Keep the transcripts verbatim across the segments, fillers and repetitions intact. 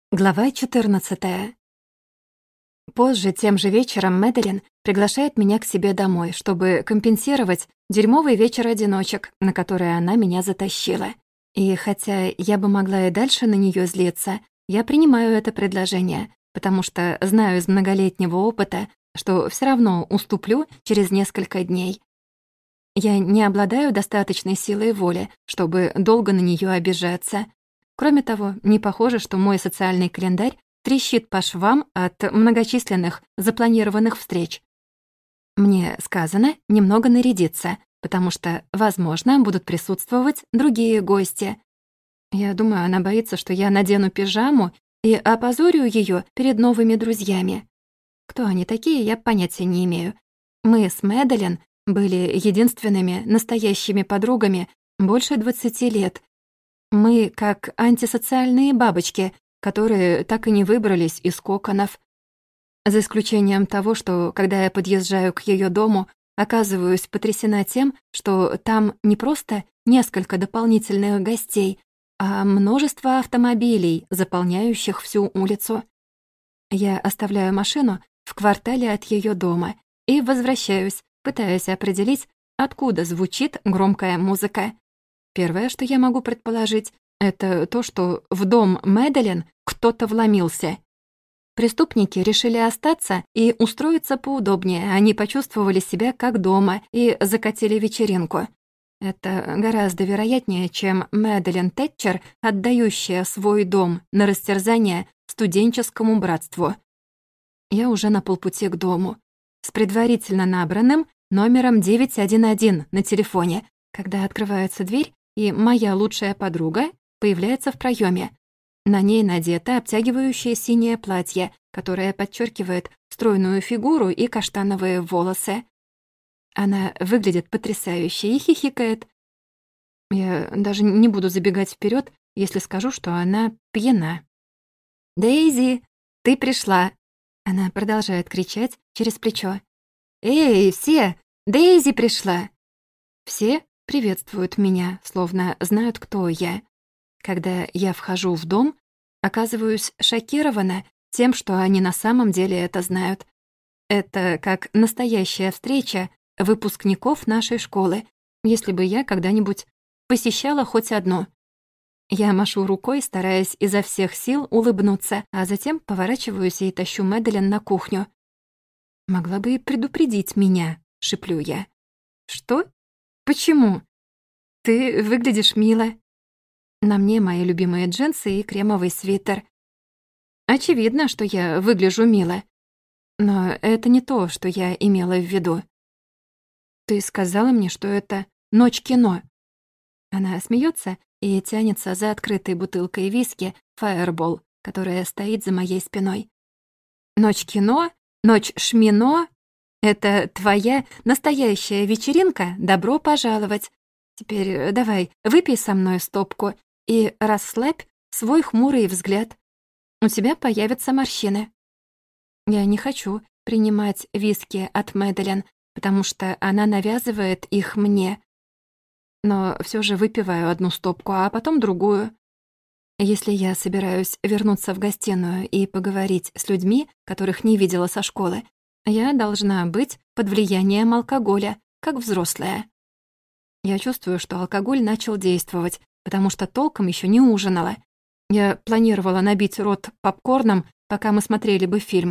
Глава четырнадцатая. Позже, тем же вечером, Мэдалин приглашает меня к себе домой, чтобы компенсировать дерьмовый вечер одиночек, на который она меня затащила. И хотя я бы могла и дальше на нее злиться, я принимаю это предложение, потому что знаю из многолетнего опыта, что все равно уступлю через несколько дней. Я не обладаю достаточной силой воли, чтобы долго на нее обижаться. Кроме того, не похоже, что мой социальный календарь трещит по швам от многочисленных запланированных встреч. Мне сказано немного нарядиться, потому что, возможно, будут присутствовать другие гости. Я думаю, она боится, что я надену пижаму и опозорю ее перед новыми друзьями. Кто они такие, я понятия не имею. Мы с Мэдалин были единственными настоящими подругами больше двадцати лет. Мы как антисоциальные бабочки, которые так и не выбрались из коконов. За исключением того, что, когда я подъезжаю к ее дому, оказываюсь потрясена тем, что там не просто несколько дополнительных гостей, а множество автомобилей, заполняющих всю улицу. Я оставляю машину в квартале от ее дома и возвращаюсь, пытаясь определить, откуда звучит громкая музыка. Первое, что я могу предположить, это то, что в дом Мэдалин кто-то вломился. Преступники решили остаться и устроиться поудобнее. Они почувствовали себя как дома и закатили вечеринку. Это гораздо вероятнее, чем Мэдалин Тэтчер, отдающая свой дом на растерзание студенческому братству. Я уже на полпути к дому, с предварительно набранным номером девять один один на телефоне, когда открывается дверь, и моя лучшая подруга появляется в проеме. На ней надето обтягивающее синее платье, которое подчеркивает стройную фигуру и каштановые волосы. Она выглядит потрясающе и хихикает. Я даже не буду забегать вперед, если скажу, что она пьяна. «Дейзи, ты пришла!» Она продолжает кричать через плечо. «Эй, все! Дейзи пришла!» Все приветствуют меня, словно знают, кто я. Когда я вхожу в дом, оказываюсь шокирована тем, что они на самом деле это знают. Это как настоящая встреча выпускников нашей школы, если бы я когда-нибудь посещала хоть одну. Я машу рукой, стараясь изо всех сил улыбнуться, а затем поворачиваюсь и тащу Мэдалин на кухню. «Могла бы и предупредить меня», — шеплю я. «Что? Почему? Ты выглядишь мило». На мне мои любимые джинсы и кремовый свитер. Очевидно, что я выгляжу мило. Но это не то, что я имела в виду. Ты сказала мне, что это ночь кино. Она смеется и тянется за открытой бутылкой виски Fireball, которая стоит за моей спиной. Ночь кино? Ночь шмино? Это твоя настоящая вечеринка? Добро пожаловать. Теперь давай, выпей со мной стопку и расслабь свой хмурый взгляд. У тебя появятся морщины. Я не хочу принимать виски от Мэдалин, потому что она навязывает их мне. Но все же выпиваю одну стопку, а потом другую. Если я собираюсь вернуться в гостиную и поговорить с людьми, которых не видела со школы, я должна быть под влиянием алкоголя, как взрослая. Я чувствую, что алкоголь начал действовать, потому что толком еще не ужинала. Я планировала набить рот попкорном, пока мы смотрели бы фильм.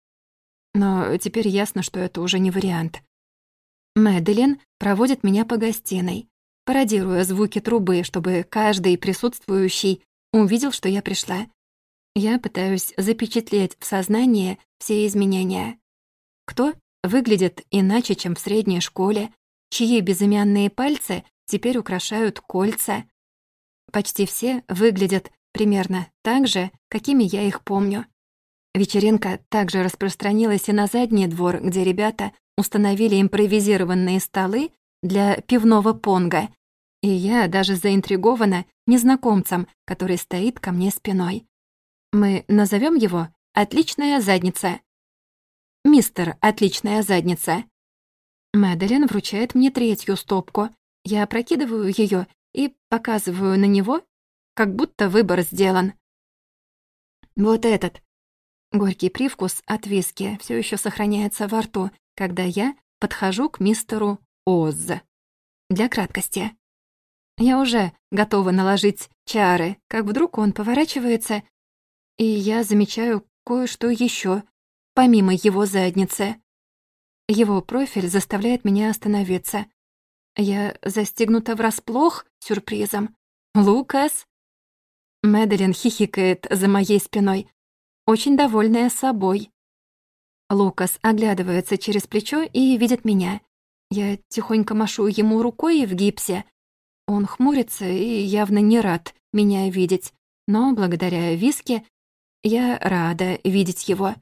Но теперь ясно, что это уже не вариант. Мэдалин проводит меня по гостиной, пародируя звуки трубы, чтобы каждый присутствующий увидел, что я пришла. Я пытаюсь запечатлеть в сознании все изменения. Кто выглядит иначе, чем в средней школе, чьи безымянные пальцы теперь украшают кольца. Почти все выглядят примерно так же, какими я их помню. Вечеринка также распространилась и на задний двор, где ребята установили импровизированные столы для пивного понга, и я даже заинтригована незнакомцем, который стоит ко мне спиной. Мы назовем его «Отличная задница». «Мистер Отличная задница». Мэдалин вручает мне третью стопку. Я опрокидываю ее и показываю на него, как будто выбор сделан. Вот этот. Горький привкус от виски все еще сохраняется во рту, когда я подхожу к мистеру Оз. Для краткости. Я уже готова наложить чары, как вдруг он поворачивается, и я замечаю кое-что еще, помимо его задницы. Его профиль заставляет меня остановиться. Я застигнута врасплох сюрпризом. «Лукас?» Мэдалин хихикает за моей спиной, очень довольная собой. Лукас оглядывается через плечо и видит меня. Я тихонько машу ему рукой в гипсе. Он хмурится и явно не рад меня видеть, но благодаря виске я рада видеть его.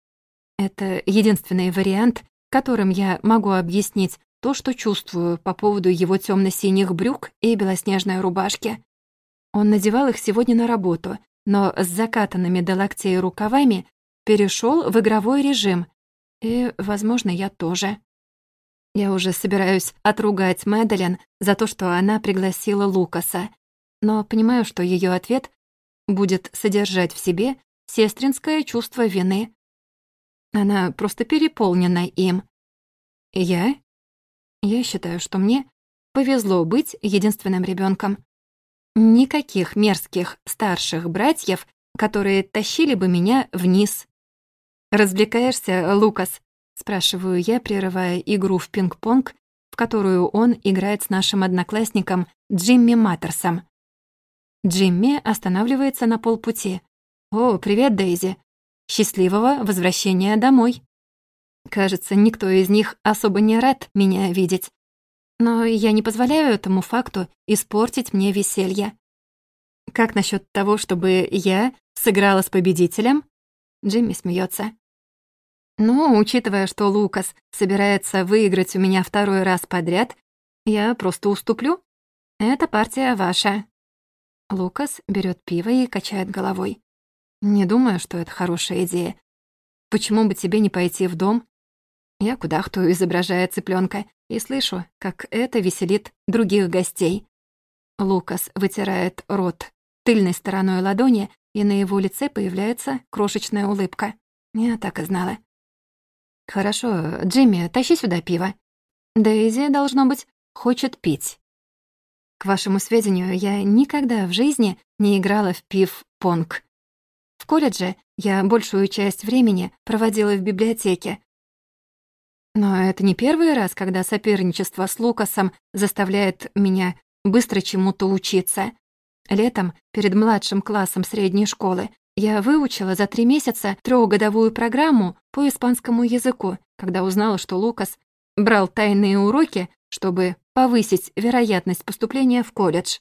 Это единственный вариант, которым я могу объяснить то, что чувствую по поводу его темно-синих брюк и белоснежной рубашки. Он надевал их сегодня на работу, но с закатанными до локтей рукавами перешел в игровой режим. И, возможно, я тоже. Я уже собираюсь отругать Мэдалин за то, что она пригласила Лукаса, но понимаю, что ее ответ будет содержать в себе сестринское чувство вины. Она просто переполнена им. Я? Я считаю, что мне повезло быть единственным ребенком. Никаких мерзких старших братьев, которые тащили бы меня вниз. «Развлекаешься, Лукас?» — спрашиваю я, прерывая игру в пинг-понг, в которую он играет с нашим одноклассником Джимми Маттерсом. Джимми останавливается на полпути. «О, привет, Дейзи. Счастливого возвращения домой». Кажется, никто из них особо не рад меня видеть. Но я не позволяю этому факту испортить мне веселье. «Как насчет того, чтобы я сыграла с победителем?» Джимми смеется. «Ну, учитывая, что Лукас собирается выиграть у меня второй раз подряд, я просто уступлю. Эта партия ваша». Лукас берет пиво и качает головой. «Не думаю, что это хорошая идея. Почему бы тебе не пойти в дом?» Я кудахтаю, изображая цыпленка, и слышу, как это веселит других гостей. Лукас вытирает рот тыльной стороной ладони, и на его лице появляется крошечная улыбка. Я так и знала. «Хорошо, Джимми, тащи сюда пиво. Дейзи, должно быть, хочет пить». К вашему сведению, я никогда в жизни не играла в пив-понг. В колледже я большую часть времени проводила в библиотеке. Но это не первый раз, когда соперничество с Лукасом заставляет меня быстро чему-то учиться. Летом, перед младшим классом средней школы, я выучила за три месяца трёхгодовую программу по испанскому языку, когда узнала, что Лукас брал тайные уроки, чтобы повысить вероятность поступления в колледж.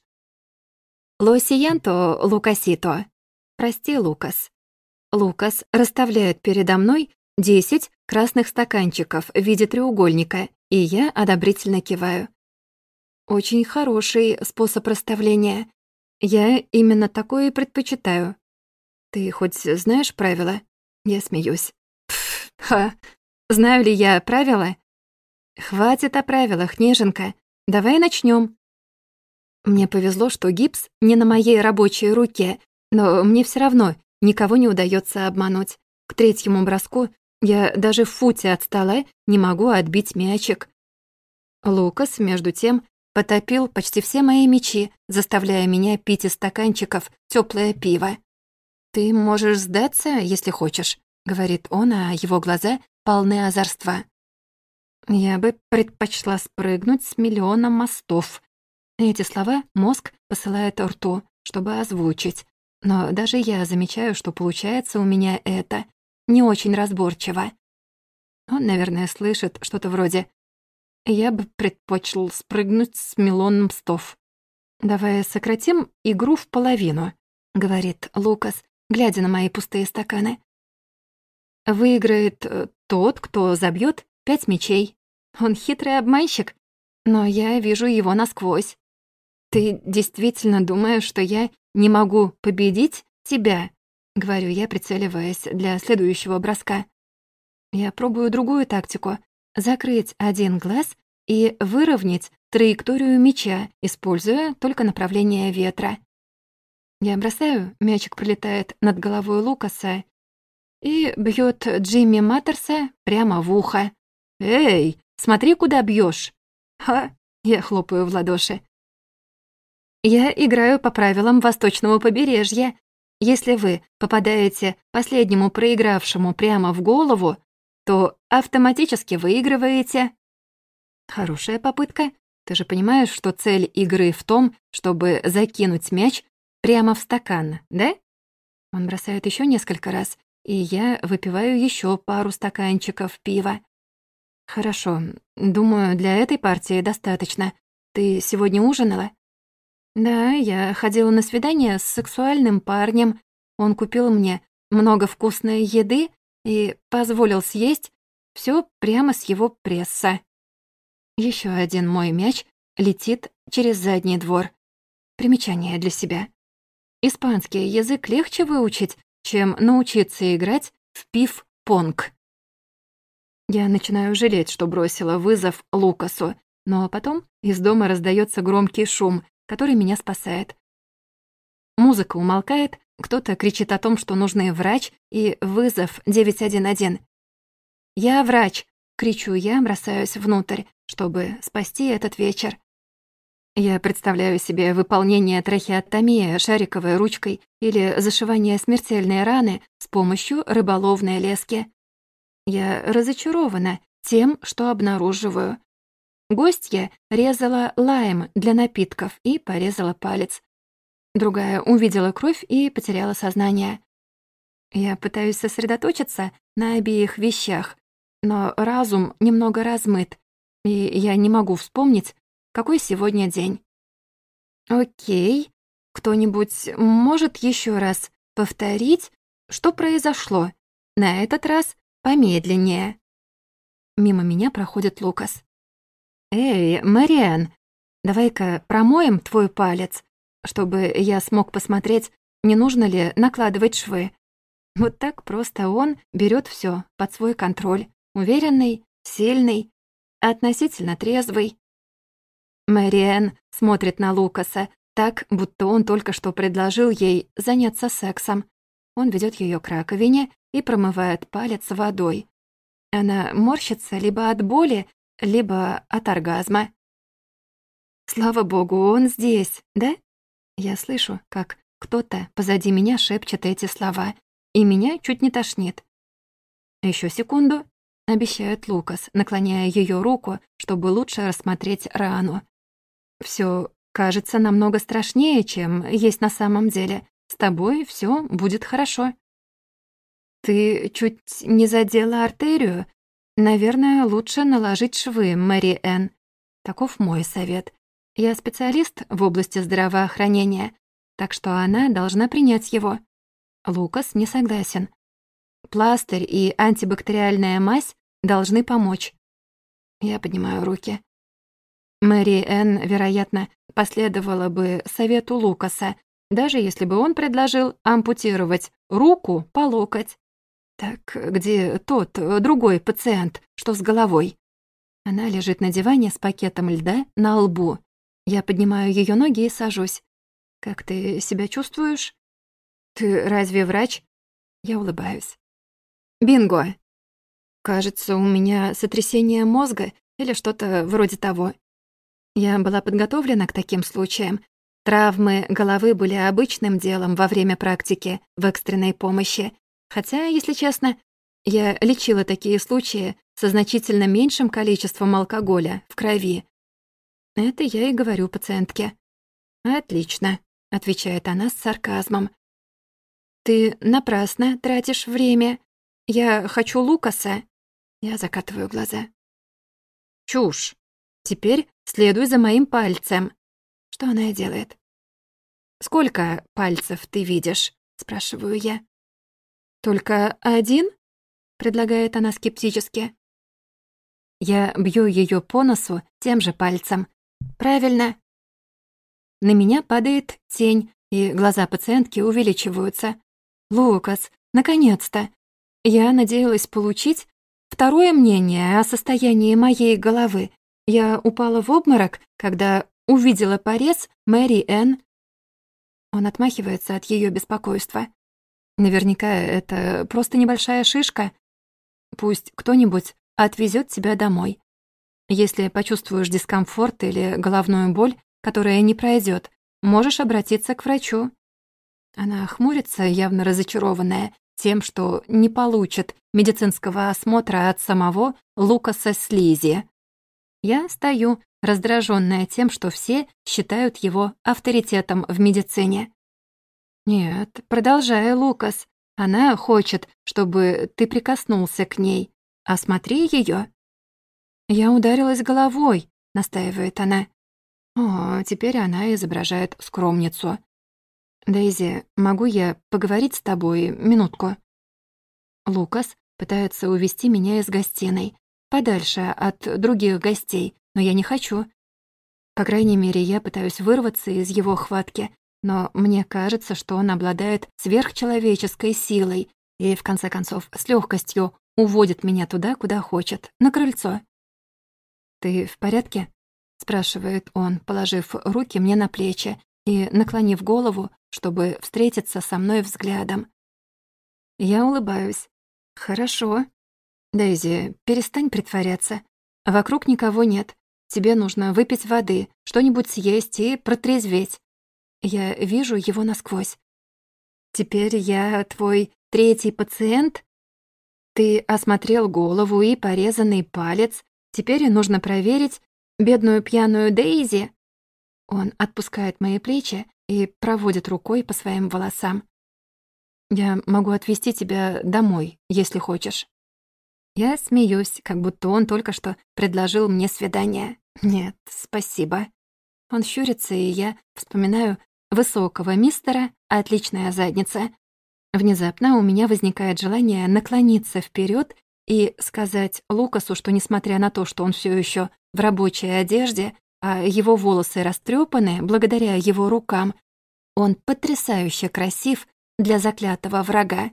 «Lo siento, Лукасито». «Прости, Лукас». Лукас расставляет передо мной десять красных стаканчиков в виде треугольника, и я одобрительно киваю. Очень хороший способ расставления. Я именно такое и предпочитаю. Ты хоть знаешь правила? Я смеюсь. Пф, ха, знаю ли я правила? Хватит о правилах, неженка. Давай начнем. Мне повезло, что гипс не на моей рабочей руке, но мне все равно никого не удается обмануть. К третьему броску я даже в футе от стола не могу отбить мячик. Лукас, между тем, потопил почти все мои мячи, заставляя меня пить из стаканчиков тёплое пиво. «Ты можешь сдаться, если хочешь», — говорит он, а его глаза полны озорства. «Я бы предпочла спрыгнуть с миллиона мостов». Эти слова мозг посылает рту, чтобы озвучить. Но даже я замечаю, что получается у меня это не очень разборчиво. Он, наверное, слышит что-то вроде «Я бы предпочел спрыгнуть с миллиона мостов». «Давай сократим игру в половину», — говорит Лукас, глядя на мои пустые стаканы. «Выиграет э, тот, кто забьет пять мячей. Он хитрый обманщик, но я вижу его насквозь. Ты действительно думаешь, что я не могу победить тебя?» — говорю я, прицеливаясь для следующего броска. Я пробую другую тактику — закрыть один глаз и выровнять траекторию мяча, используя только направление ветра. Я бросаю, мячик пролетает над головой Лукаса и бьет Джимми Маттерса прямо в ухо. «Эй, смотри, куда бьешь! «Ха!» — я хлопаю в ладоши. «Я играю по правилам Восточного побережья. Если вы попадаете последнему проигравшему прямо в голову, то автоматически выигрываете». Хорошая попытка. Ты же понимаешь, что цель игры в том, чтобы закинуть мяч прямо в стакан, да? Он бросает еще несколько раз, и я выпиваю еще пару стаканчиков пива. Хорошо, думаю, для этой партии достаточно. Ты сегодня ужинала? Да, я ходила на свидание с сексуальным парнем. Он купил мне много вкусной еды и позволил съесть все прямо с его пресса. Еще один мой мяч летит через задний двор. Примечание для себя. Испанский язык легче выучить, чем научиться играть в пив-понг. Я начинаю жалеть, что бросила вызов Лукасу, но потом из дома раздается громкий шум, который меня спасает. Музыка умолкает, кто-то кричит о том, что нужен врач и вызов девять один один. «Я врач!» — кричу я, бросаюсь внутрь, чтобы спасти этот вечер. Я представляю себе выполнение трахеотомии шариковой ручкой или зашивание смертельной раны с помощью рыболовной лески. Я разочарована тем, что обнаруживаю. Гостья резала лайм для напитков и порезала палец. Другая увидела кровь и потеряла сознание. Я пытаюсь сосредоточиться на обеих вещах, но разум немного размыт, и я не могу вспомнить, какой сегодня день. Окей, кто-нибудь может еще раз повторить, что произошло? На этот раз помедленнее. Мимо меня проходит Лукас. «Эй, Мэриэн, давай-ка промоем твой палец, чтобы я смог посмотреть, не нужно ли накладывать швы». Вот так просто он берет все под свой контроль. Уверенный, сильный, относительно трезвый. Мэриэн смотрит на Лукаса так, будто он только что предложил ей заняться сексом. Он ведет ее к раковине и промывает палец водой. Она морщится либо от боли, либо от оргазма. «Слава богу, он здесь, да?» Я слышу, как кто-то позади меня шепчет эти слова, и меня чуть не тошнит. Еще секунду, обещает Лукас, наклоняя ее руку, чтобы лучше рассмотреть рану. Все кажется намного страшнее, чем есть на самом деле. С тобой все будет хорошо. Ты чуть не задела артерию. Наверное, лучше наложить швы, Мэри Энн. Таков мой совет. Я специалист в области здравоохранения, так что она должна принять его. Лукас не согласен. Пластырь и антибактериальная мазь должны помочь. Я поднимаю руки. Мэри Энн, вероятно, последовала бы совету Лукаса, даже если бы он предложил ампутировать руку по локоть. Так где тот, другой пациент, что с головой? Она лежит на диване с пакетом льда на лбу. Я поднимаю ее ноги и сажусь. «Как ты себя чувствуешь?» «Ты разве врач?» Я улыбаюсь. «Бинго! Кажется, у меня сотрясение мозга или что-то вроде того. Я была подготовлена к таким случаям. Травмы головы были обычным делом во время практики в экстренной помощи. Хотя, если честно, я лечила такие случаи со значительно меньшим количеством алкоголя в крови. Это я и говорю пациентке. «Отлично», — отвечает она с сарказмом. «Ты напрасно тратишь время. Я хочу Лукаса». Я закатываю глаза. «Чушь. Теперь следуй за моим пальцем». Что она и делает. «Сколько пальцев ты видишь?» — спрашиваю я. «Только один?» — предлагает она скептически. Я бью ее по носу тем же пальцем. «Правильно». На меня падает тень, и глаза пациентки увеличиваются. «Лукас, наконец-то! Я надеялась получить второе мнение о состоянии моей головы. Я упала в обморок, когда увидела порез Мэри Энн». Он отмахивается от ее беспокойства. Наверняка это просто небольшая шишка. Пусть кто-нибудь отвезет тебя домой. Если почувствуешь дискомфорт или головную боль, которая не пройдет, можешь обратиться к врачу. Она хмурится, явно разочарованная тем, что не получит медицинского осмотра от самого Лукаса Слизи. Я стою, раздраженная тем, что все считают его авторитетом в медицине. «Нет, продолжай, Лукас. Она хочет, чтобы ты прикоснулся к ней. Осмотри ее. «Я ударилась головой», — настаивает она. О, теперь она изображает скромницу. «Дейзи, могу я поговорить с тобой минутку?» Лукас пытается увести меня из гостиной, подальше от других гостей, но я не хочу. По крайней мере, я пытаюсь вырваться из его хватки, но мне кажется, что он обладает сверхчеловеческой силой и, в конце концов, с легкостью уводит меня туда, куда хочет, на крыльцо. «Ты в порядке?» — спрашивает он, положив руки мне на плечи и наклонив голову, чтобы встретиться со мной взглядом. Я улыбаюсь. «Хорошо. Дейзи, перестань притворяться. Вокруг никого нет. Тебе нужно выпить воды, что-нибудь съесть и протрезветь. Я вижу его насквозь. Теперь я твой третий пациент? Ты осмотрел голову и порезанный палец. Теперь нужно проверить бедную пьяную Дейзи». Он отпускает мои плечи и проводит рукой по своим волосам. «Я могу отвезти тебя домой, если хочешь». Я смеюсь, как будто он только что предложил мне свидание. «Нет, спасибо». Он щурится, и я вспоминаю высокого мистера, отличная задница. Внезапно у меня возникает желание наклониться вперед и сказать Лукасу, что, несмотря на то, что он все еще в рабочей одежде, а его волосы растрепаны благодаря его рукам, он потрясающе красив для заклятого врага.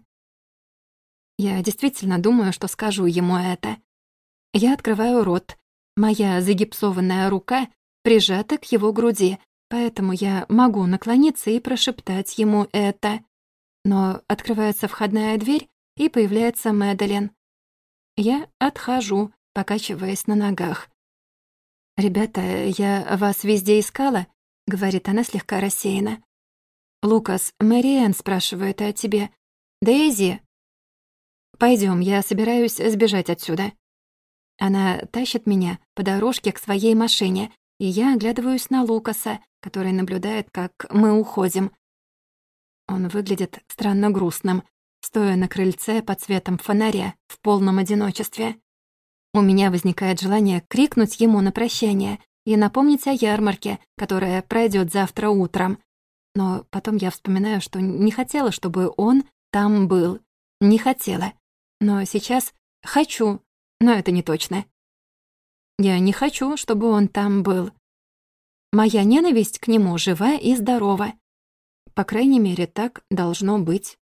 Я действительно думаю, что скажу ему это. Я открываю рот. Моя загипсованная рука прижата к его груди, поэтому я могу наклониться и прошептать ему это. Но открывается входная дверь, и появляется Мэдалин. Я отхожу, покачиваясь на ногах. «Ребята, я вас везде искала», — говорит она слегка рассеянно. «Лукас, Мэриэн спрашивает о тебе. Дейзи?» «Пойдём, я собираюсь сбежать отсюда». Она тащит меня по дорожке к своей машине, и я оглядываюсь на Лукаса, который наблюдает, как мы уходим. Он выглядит странно грустным, стоя на крыльце под светом фонаря в полном одиночестве. У меня возникает желание крикнуть ему на прощание и напомнить о ярмарке, которая пройдет завтра утром. Но потом я вспоминаю, что не хотела, чтобы он там был. Не хотела. Но сейчас хочу, но это не точно. Я не хочу, чтобы он там был. Моя ненависть к нему жива и здорова. По крайней мере, так должно быть.